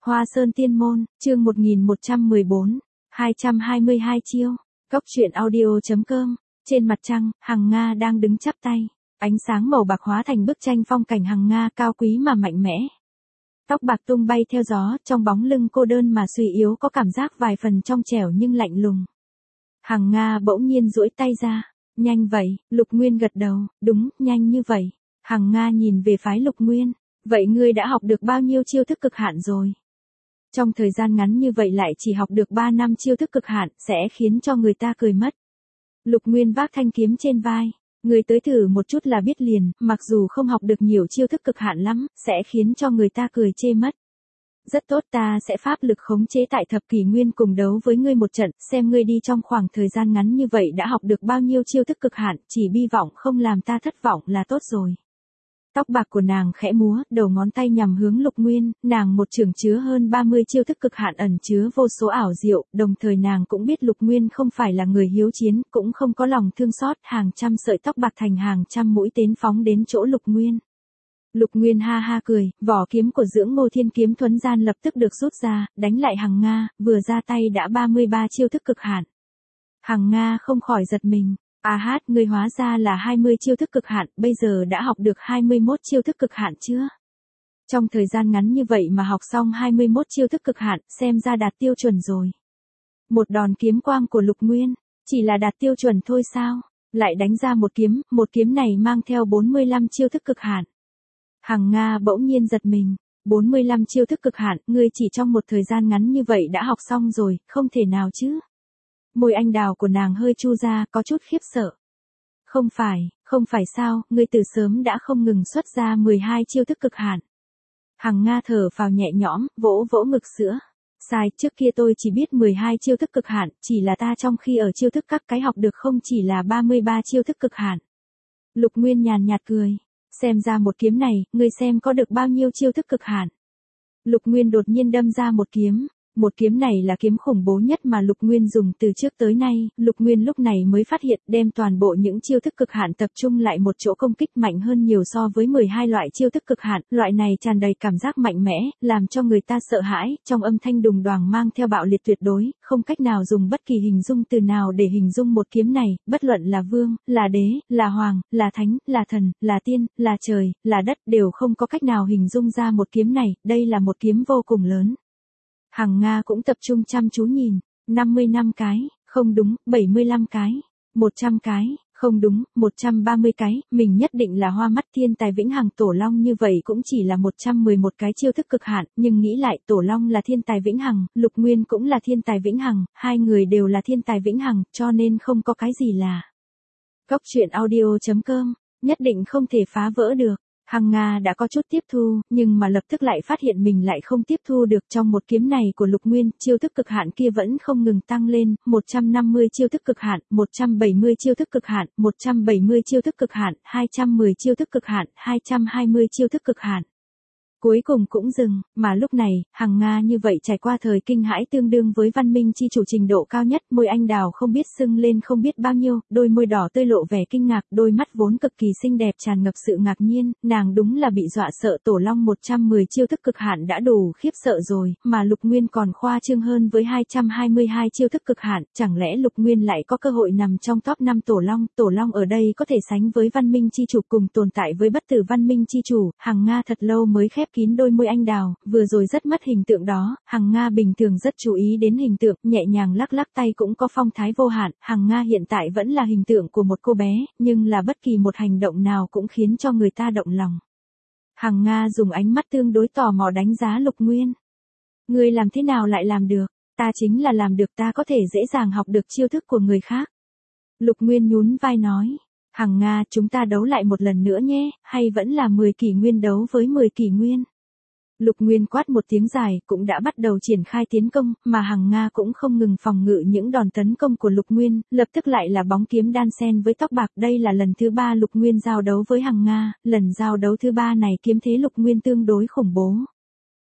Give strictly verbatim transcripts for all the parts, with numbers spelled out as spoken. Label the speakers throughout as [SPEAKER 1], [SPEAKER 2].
[SPEAKER 1] Hoa Sơn Tiên Môn, chương một nghìn một trăm mười bốn, hai trăm hai mươi hai chiêu. Cốc truyện audio.com. Trên mặt trăng, Hằng Nga đang đứng chắp tay. Ánh sáng màu bạc hóa thành bức tranh phong cảnh Hằng Nga cao quý mà mạnh mẽ. Tóc bạc tung bay theo gió, trong bóng lưng cô đơn mà suy yếu có cảm giác vài phần trong trẻo nhưng lạnh lùng. Hằng Nga bỗng nhiên duỗi tay ra. Nhanh vậy, Lục Nguyên gật đầu, đúng, nhanh như vậy. Hằng Nga nhìn về phái Lục Nguyên. Vậy ngươi đã học được bao nhiêu chiêu thức cực hạn rồi? Trong thời gian ngắn như vậy lại chỉ học được ba năm chiêu thức cực hạn, sẽ khiến cho người ta cười mất. Lục Nguyên vác thanh kiếm trên vai. Người tới thử một chút là biết liền, mặc dù không học được nhiều chiêu thức cực hạn lắm, sẽ khiến cho người ta cười chê mất. Rất tốt, ta sẽ pháp lực khống chế tại thập kỷ nguyên cùng đấu với ngươi một trận, xem ngươi đi trong khoảng thời gian ngắn như vậy đã học được bao nhiêu chiêu thức cực hạn, chỉ bi vọng không làm ta thất vọng là tốt rồi. Tóc bạc của nàng khẽ múa, đầu ngón tay nhằm hướng Lục Nguyên, nàng một chưởng chứa hơn ba mươi chiêu thức cực hạn ẩn chứa vô số ảo diệu, đồng thời nàng cũng biết Lục Nguyên không phải là người hiếu chiến, cũng không có lòng thương xót, hàng trăm sợi tóc bạc thành hàng trăm mũi tên phóng đến chỗ Lục Nguyên. Lục Nguyên ha ha cười, vỏ kiếm của Dưỡng Ngô Thiên Kiếm thuấn gian lập tức được rút ra, đánh lại Hằng Nga, vừa ra tay đã ba mươi ba chiêu thức cực hạn. Hằng Nga không khỏi giật mình. À hát, ngươi hóa ra là hai mươi chiêu thức cực hạn, bây giờ đã học được hai mươi mốt chiêu thức cực hạn chưa? Trong thời gian ngắn như vậy mà học xong hai mươi mốt chiêu thức cực hạn, xem ra đạt tiêu chuẩn rồi. Một đòn kiếm quang của Lục Nguyên, chỉ là đạt tiêu chuẩn thôi sao? Lại đánh ra một kiếm, một kiếm này mang theo bốn mươi lăm chiêu thức cực hạn. Hằng Nga bỗng nhiên giật mình, bốn mươi lăm chiêu thức cực hạn, ngươi chỉ trong một thời gian ngắn như vậy đã học xong rồi, không thể nào chứ? Môi anh đào của nàng hơi chu ra, có chút khiếp sợ. Không phải, không phải sao, ngươi từ sớm đã không ngừng xuất ra mười hai chiêu thức cực hạn. Hằng Nga thở phào nhẹ nhõm, vỗ vỗ ngực sữa. Sai, trước kia tôi chỉ biết mười hai chiêu thức cực hạn, chỉ là ta trong khi ở chiêu thức các cái học được không chỉ là ba mươi ba chiêu thức cực hạn. Lục Nguyên nhàn nhạt cười. Xem ra một kiếm này, ngươi xem có được bao nhiêu chiêu thức cực hạn. Lục Nguyên đột nhiên đâm ra một kiếm. Một kiếm này là kiếm khủng bố nhất mà Lục Nguyên dùng từ trước tới nay, Lục Nguyên lúc này mới phát hiện đem toàn bộ những chiêu thức cực hạn tập trung lại một chỗ công kích mạnh hơn nhiều so với mười hai loại chiêu thức cực hạn, loại này tràn đầy cảm giác mạnh mẽ, làm cho người ta sợ hãi, trong âm thanh đùng đoàng mang theo bạo liệt tuyệt đối, không cách nào dùng bất kỳ hình dung từ nào để hình dung một kiếm này, bất luận là vương, là đế, là hoàng, là thánh, là thần, là tiên, là trời, là đất đều không có cách nào hình dung ra một kiếm này, đây là một kiếm vô cùng lớn. Hằng Nga cũng tập trung chăm chú nhìn, năm mươi lăm cái, không đúng, bảy mươi lăm cái, một trăm cái, không đúng, một trăm ba mươi cái, mình nhất định là hoa mắt thiên tài vĩnh hằng. Tổ Long như vậy cũng chỉ là một trăm mười một cái chiêu thức cực hạn, nhưng nghĩ lại Tổ Long là thiên tài vĩnh hằng, Lục Nguyên cũng là thiên tài vĩnh hằng, hai người đều là thiên tài vĩnh hằng, cho nên không có cái gì là. Cốc truyện audio.com, nhất định không thể phá vỡ được. Hằng Nga đã có chút tiếp thu, nhưng mà lập tức lại phát hiện mình lại không tiếp thu được trong một kiếm này của Lục Nguyên, chiêu thức cực hạn kia vẫn không ngừng tăng lên, một trăm năm mươi chiêu thức cực hạn, một trăm bảy mươi chiêu thức cực hạn, một trăm bảy mươi chiêu thức cực hạn, hai trăm mười chiêu thức cực hạn, hai trăm hai mươi chiêu thức cực hạn. Cuối cùng cũng dừng, mà lúc này, Hằng Nga như vậy trải qua thời kinh hãi tương đương với văn minh chi chủ trình độ cao nhất, môi anh đào không biết sưng lên không biết bao nhiêu, đôi môi đỏ tươi lộ vẻ kinh ngạc, đôi mắt vốn cực kỳ xinh đẹp tràn ngập sự ngạc nhiên, nàng đúng là bị dọa sợ. Tổ Long một trăm mười chiêu thức cực hạn đã đủ khiếp sợ rồi, mà Lục Nguyên còn khoa trương hơn với hai trăm hai mươi hai chiêu thức cực hạn, chẳng lẽ Lục Nguyên lại có cơ hội nằm trong top năm Tổ Long, Tổ Long ở đây có thể sánh với văn minh chi chủ cùng tồn tại với bất tử văn minh chi chủ. Hằng Nga thật lâu mới khép kín đôi môi anh đào, vừa rồi rất mất hình tượng đó, Hằng Nga bình thường rất chú ý đến hình tượng, nhẹ nhàng lắc lắc tay cũng có phong thái vô hạn, Hằng Nga hiện tại vẫn là hình tượng của một cô bé, nhưng là bất kỳ một hành động nào cũng khiến cho người ta động lòng. Hằng Nga dùng ánh mắt tương đối tò mò đánh giá Lục Nguyên. Ngươi làm thế nào lại làm được? Ta chính là làm được, ta có thể dễ dàng học được chiêu thức của người khác. Lục Nguyên nhún vai nói. Hằng Nga, chúng ta đấu lại một lần nữa nhé, hay vẫn là mười kỷ nguyên đấu với mười kỷ nguyên? Lục Nguyên quát một tiếng dài, cũng đã bắt đầu triển khai tiến công, mà Hằng Nga cũng không ngừng phòng ngự những đòn tấn công của Lục Nguyên, lập tức lại là bóng kiếm đan sen với tóc bạc. Đây là lần thứ ba Lục Nguyên giao đấu với Hằng Nga, lần giao đấu thứ ba này kiếm thế Lục Nguyên tương đối khủng bố.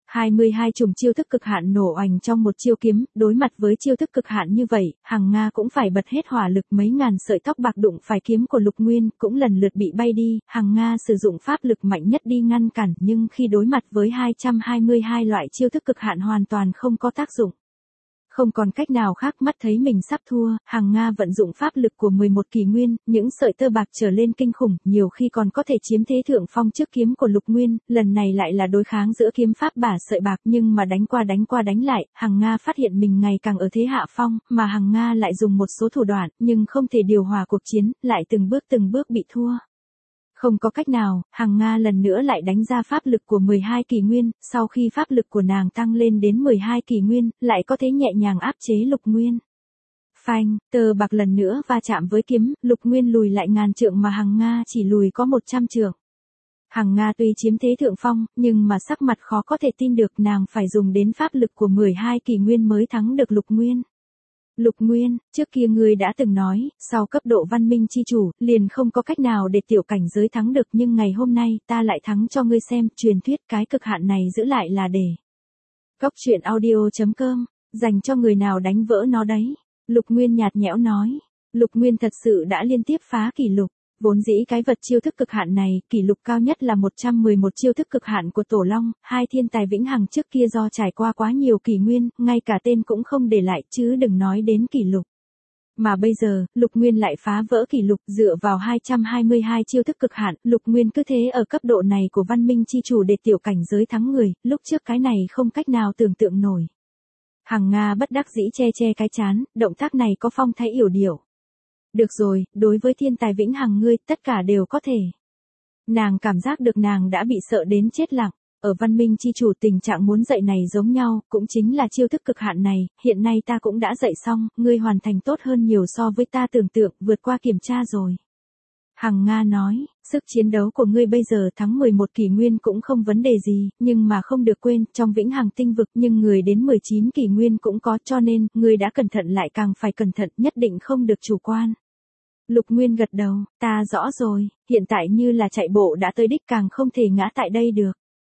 [SPEAKER 1] hai mươi hai chùm chiêu thức cực hạn nổ oành trong một chiêu kiếm, đối mặt với chiêu thức cực hạn như vậy, Hằng Nga cũng phải bật hết hỏa lực, mấy ngàn sợi tóc bạc đụng phải kiếm của Lục Nguyên, cũng lần lượt bị bay đi, Hằng Nga sử dụng pháp lực mạnh nhất đi ngăn cản, nhưng khi đối mặt với hai trăm hai mươi hai loại chiêu thức cực hạn hoàn toàn không có tác dụng. Không còn cách nào khác, mắt thấy mình sắp thua, Hằng Nga vận dụng pháp lực của mười một kỷ nguyên, những sợi tơ bạc trở lên kinh khủng, nhiều khi còn có thể chiếm thế thượng phong trước kiếm của Lục Nguyên, lần này lại là đối kháng giữa kiếm pháp bả sợi bạc, nhưng mà đánh qua đánh qua đánh lại, Hằng Nga phát hiện mình ngày càng ở thế hạ phong, mà Hằng Nga lại dùng một số thủ đoạn, nhưng không thể điều hòa cuộc chiến, lại từng bước từng bước bị thua. Không có cách nào, Hằng Nga lần nữa lại đánh ra pháp lực của mười hai kỷ nguyên, sau khi pháp lực của nàng tăng lên đến mười hai kỷ nguyên, lại có thể nhẹ nhàng áp chế Lục Nguyên. Phanh, tơ bạc lần nữa va chạm với kiếm, Lục Nguyên lùi lại ngàn trượng mà Hằng Nga chỉ lùi có một trăm trượng. Hằng Nga tuy chiếm thế thượng phong, nhưng mà sắc mặt khó có thể tin được, nàng phải dùng đến pháp lực của mười hai kỷ nguyên mới thắng được Lục Nguyên. Lục Nguyên, trước kia ngươi đã từng nói, sau cấp độ văn minh chi chủ, liền không có cách nào để tiểu cảnh giới thắng được, nhưng ngày hôm nay, ta lại thắng cho ngươi xem, truyền thuyết cái cực hạn này giữ lại là để. Cốc truyện audio chấm com, dành cho người nào đánh vỡ nó đấy. Lục Nguyên nhạt nhẽo nói. Lục Nguyên thật sự đã liên tiếp phá kỷ lục. Vốn dĩ cái vật chiêu thức cực hạn này, kỷ lục cao nhất là một trăm mười một chiêu thức cực hạn của Tổ Long, hai thiên tài vĩnh hằng trước kia do trải qua quá nhiều kỷ nguyên, ngay cả tên cũng không để lại, chứ đừng nói đến kỷ lục. Mà bây giờ, Lục Nguyên lại phá vỡ kỷ lục, dựa vào hai trăm hai mươi hai chiêu thức cực hạn, Lục Nguyên cứ thế ở cấp độ này của văn minh chi chủ để tiểu cảnh giới thắng người, lúc trước cái này không cách nào tưởng tượng nổi. Hằng Nga bất đắc dĩ che che cái chán, động tác này có phong thái yểu điệu. Được rồi, đối với thiên tài vĩnh hằng ngươi, tất cả đều có thể. Nàng cảm giác được nàng đã bị sợ đến chết lặng. Ở văn minh chi chủ tình trạng muốn dạy này giống nhau, cũng chính là chiêu thức cực hạn này, hiện nay ta cũng đã dạy xong, ngươi hoàn thành tốt hơn nhiều so với ta tưởng tượng, vượt qua kiểm tra rồi. Hằng Nga nói, sức chiến đấu của ngươi bây giờ thắng mười một kỷ nguyên cũng không vấn đề gì, nhưng mà không được quên, trong vĩnh hằng tinh vực nhưng người đến mười chín kỷ nguyên cũng có, cho nên, ngươi đã cẩn thận lại càng phải cẩn thận, nhất định không được chủ quan. Lục Nguyên gật đầu, ta rõ rồi, hiện tại như là chạy bộ đã tới đích, càng không thể ngã tại đây được.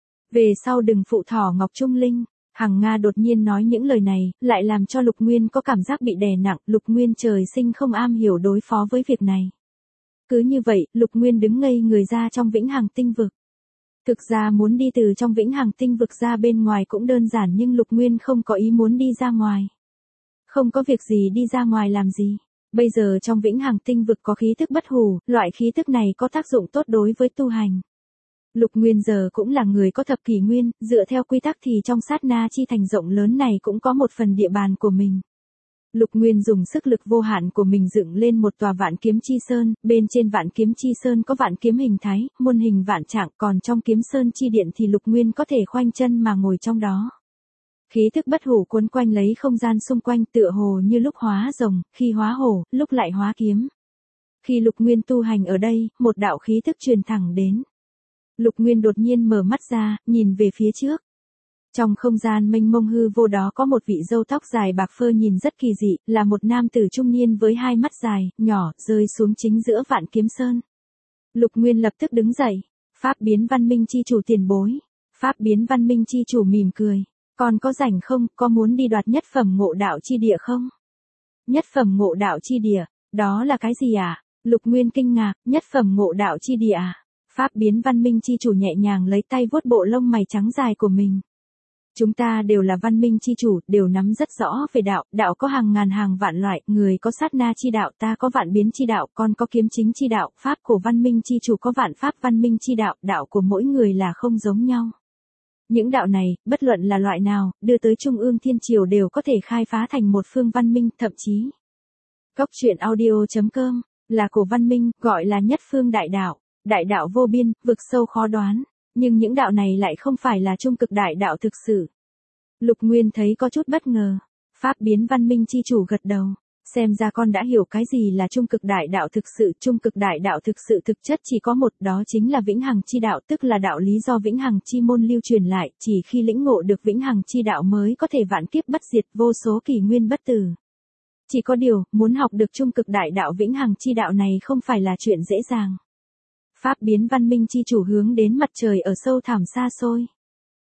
[SPEAKER 1] Về sau đừng phụ thỏ Ngọc Trung Linh. Hằng Nga đột nhiên nói những lời này, lại làm cho Lục Nguyên có cảm giác bị đè nặng, Lục Nguyên trời sinh không am hiểu đối phó với việc này. Cứ như vậy, Lục Nguyên đứng ngây người ra trong vĩnh hằng tinh vực. Thực ra muốn đi từ trong vĩnh hằng tinh vực ra bên ngoài cũng đơn giản, nhưng Lục Nguyên không có ý muốn đi ra ngoài. Không có việc gì đi ra ngoài làm gì. Bây giờ trong vĩnh hằng tinh vực có khí thức bất hủ, loại khí thức này có tác dụng tốt đối với tu hành. Lục Nguyên giờ cũng là người có thập kỷ nguyên, dựa theo quy tắc thì trong sát na chi thành rộng lớn này cũng có một phần địa bàn của mình. Lục Nguyên dùng sức lực vô hạn của mình dựng lên một tòa vạn kiếm chi sơn, bên trên vạn kiếm chi sơn có vạn kiếm hình thái, muôn hình vạn trạng, còn trong kiếm sơn chi điện thì Lục Nguyên có thể khoanh chân mà ngồi trong đó. Khí thức bất hủ cuốn quanh lấy không gian xung quanh, tựa hồ như lúc hóa rồng, khi hóa hổ, lúc lại hóa kiếm. Khi Lục Nguyên tu hành ở đây, một đạo khí thức truyền thẳng đến. Lục Nguyên đột nhiên mở mắt ra, nhìn về phía trước. Trong không gian mênh mông hư vô đó có một vị râu tóc dài bạc phơ nhìn rất kỳ dị, là một nam tử trung niên với hai mắt dài, nhỏ, rơi xuống chính giữa vạn kiếm sơn. Lục Nguyên lập tức đứng dậy. Pháp biến văn minh chi chủ tiền bối. Pháp biến văn minh chi chủ mỉm cười. Còn có rảnh không, có muốn đi đoạt nhất phẩm ngộ đạo chi địa không? Nhất phẩm ngộ đạo chi địa, đó là cái gì à? Lục Nguyên kinh ngạc, nhất phẩm ngộ đạo chi địa à? Pháp biến văn minh chi chủ nhẹ nhàng lấy tay vuốt bộ lông mày trắng dài của mình. Chúng ta đều là văn minh chi chủ, đều nắm rất rõ về đạo, đạo có hàng ngàn hàng vạn loại, người có sát na chi đạo, ta có vạn biến chi đạo, con có kiếm chính chi đạo, pháp của văn minh chi chủ có vạn pháp văn minh chi đạo, đạo của mỗi người là không giống nhau. Những đạo này, bất luận là loại nào, đưa tới Trung ương Thiên Triều đều có thể khai phá thành một phương văn minh, thậm chí. Cốc truyện audio chấm com, là cổ văn minh, gọi là nhất phương đại đạo, đại đạo vô biên, vực sâu khó đoán, nhưng những đạo này lại không phải là trung cực đại đạo thực sự. Lục Nguyên thấy có chút bất ngờ, Pháp biến văn minh chi chủ gật đầu. Xem ra con đã hiểu cái gì là trung cực đại đạo thực sự, trung cực đại đạo thực sự thực chất chỉ có một, đó chính là vĩnh hằng chi đạo, tức là đạo lý do vĩnh hằng chi môn lưu truyền lại, chỉ khi lĩnh ngộ được vĩnh hằng chi đạo mới có thể vạn kiếp bất diệt, vô số kỷ nguyên bất tử. Chỉ có điều, muốn học được trung cực đại đạo vĩnh hằng chi đạo này không phải là chuyện dễ dàng. Pháp biến văn minh chi chủ hướng đến mặt trời ở sâu thẳm xa xôi.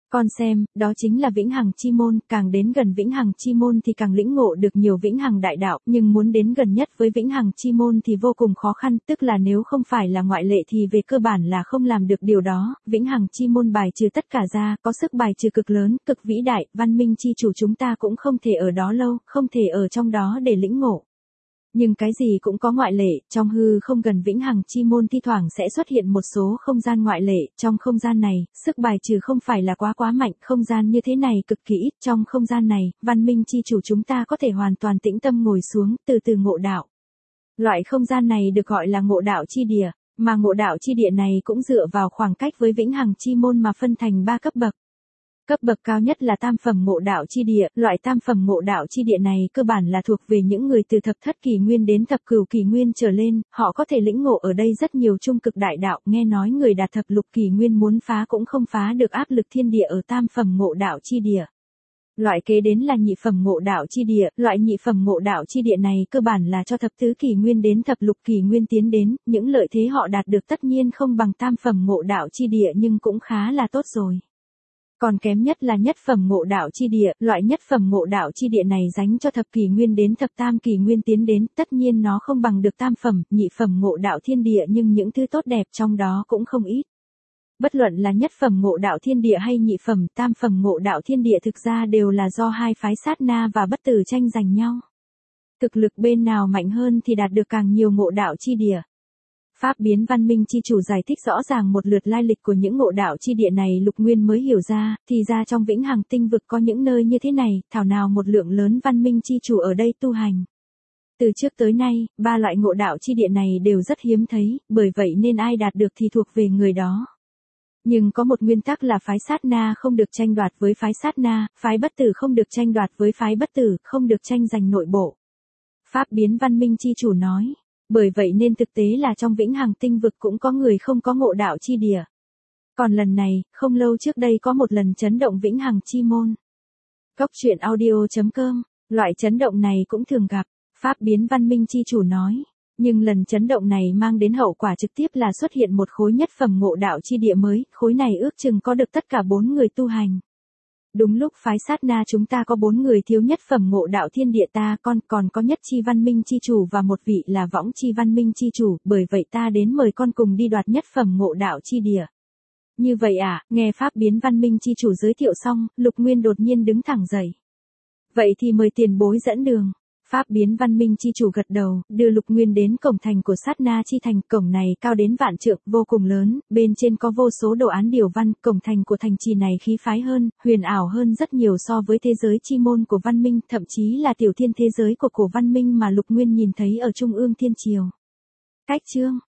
[SPEAKER 1] Con xem, đó chính là vĩnh hằng chi môn, càng đến gần vĩnh hằng chi môn thì càng lĩnh ngộ được nhiều vĩnh hằng đại đạo, nhưng muốn đến gần nhất với vĩnh hằng chi môn thì vô cùng khó khăn, tức là nếu không phải là ngoại lệ thì về cơ bản là không làm được điều đó. Vĩnh hằng chi môn bài trừ tất cả ra, có sức bài trừ cực lớn, cực vĩ đại, văn minh chi chủ chúng ta cũng không thể ở đó lâu, không thể ở trong đó để lĩnh ngộ. Nhưng cái gì cũng có ngoại lệ, trong hư không gần vĩnh hằng chi môn thi thoảng sẽ xuất hiện một số không gian ngoại lệ, trong không gian này, sức bài trừ không phải là quá quá mạnh, không gian như thế này cực kỳ ít, trong không gian này, văn minh chi chủ chúng ta có thể hoàn toàn tĩnh tâm ngồi xuống, từ từ ngộ đạo. Loại không gian này được gọi là ngộ đạo chi địa, mà ngộ đạo chi địa này cũng dựa vào khoảng cách với vĩnh hằng chi môn mà phân thành ba cấp bậc. Cấp bậc cao nhất là tam phẩm ngộ đạo chi địa, loại tam phẩm ngộ đạo chi địa này cơ bản là thuộc về những người từ thập thất kỷ nguyên đến thập cửu kỷ nguyên trở lên, họ có thể lĩnh ngộ ở đây rất nhiều trung cực đại đạo, nghe nói người đạt thập lục kỷ nguyên muốn phá cũng không phá được áp lực thiên địa ở tam phẩm ngộ đạo chi địa. Loại kế đến là nhị phẩm ngộ đạo chi địa, loại nhị phẩm ngộ đạo chi địa này cơ bản là cho thập tứ kỷ nguyên đến thập lục kỷ nguyên tiến đến, những lợi thế họ đạt được tất nhiên không bằng tam phẩm ngộ đạo chi địa nhưng cũng khá là tốt rồi. Còn kém nhất là nhất phẩm ngộ đạo chi địa, loại nhất phẩm ngộ đạo chi địa này dành cho thập kỷ nguyên đến thập tam kỷ nguyên tiến đến, tất nhiên nó không bằng được tam phẩm, nhị phẩm ngộ đạo thiên địa nhưng những thứ tốt đẹp trong đó cũng không ít. Bất luận là nhất phẩm ngộ đạo thiên địa hay nhị phẩm, tam phẩm ngộ đạo thiên địa thực ra đều là do hai phái sát na và bất tử tranh giành nhau. Thực lực bên nào mạnh hơn thì đạt được càng nhiều ngộ đạo chi địa. Pháp biến văn minh chi chủ giải thích rõ ràng một lượt lai lịch của những ngộ đạo chi địa này Lục Nguyên mới hiểu ra, thì ra trong vĩnh hằng tinh vực có những nơi như thế này, thảo nào một lượng lớn văn minh chi chủ ở đây tu hành. Từ trước tới nay, ba loại ngộ đạo chi địa này đều rất hiếm thấy, bởi vậy nên ai đạt được thì thuộc về người đó. Nhưng có một nguyên tắc là phái sát na không được tranh đoạt với phái sát na, phái bất tử không được tranh đoạt với phái bất tử, không được tranh giành nội bộ. Pháp biến văn minh chi chủ nói. Bởi vậy nên thực tế là trong vĩnh hằng tinh vực cũng có người không có ngộ đạo chi địa. Còn lần này, không lâu trước đây có một lần chấn động vĩnh hằng chi môn. Cốc truyện audio chấm com, loại chấn động này cũng thường gặp, Pháp biến văn minh chi chủ nói. Nhưng lần chấn động này mang đến hậu quả trực tiếp là xuất hiện một khối nhất phẩm ngộ đạo chi địa mới, khối này ước chừng có được tất cả bốn người tu hành. Đúng lúc phái sát na chúng ta có bốn người thiếu nhất phẩm ngộ đạo thiên địa ta con còn có nhất chi văn minh chi chủ và một vị là võng chi văn minh chi chủ, bởi vậy ta đến mời con cùng đi đoạt nhất phẩm ngộ đạo chi địa. Như vậy à, nghe Pháp biến văn minh chi chủ giới thiệu xong, Lục Nguyên đột nhiên đứng thẳng dậy. Vậy thì mời tiền bối dẫn đường. Pháp biến văn minh chi chủ gật đầu, đưa Lục Nguyên đến cổng thành của sát na chi thành, cổng này cao đến vạn trượng, vô cùng lớn, bên trên có vô số đồ án điều văn, cổng thành của thành trì này khí phái hơn, huyền ảo hơn rất nhiều so với thế giới chi môn của văn minh, thậm chí là tiểu thiên thế giới của cổ văn minh mà Lục Nguyên nhìn thấy ở trung ương thiên triều. Cách chương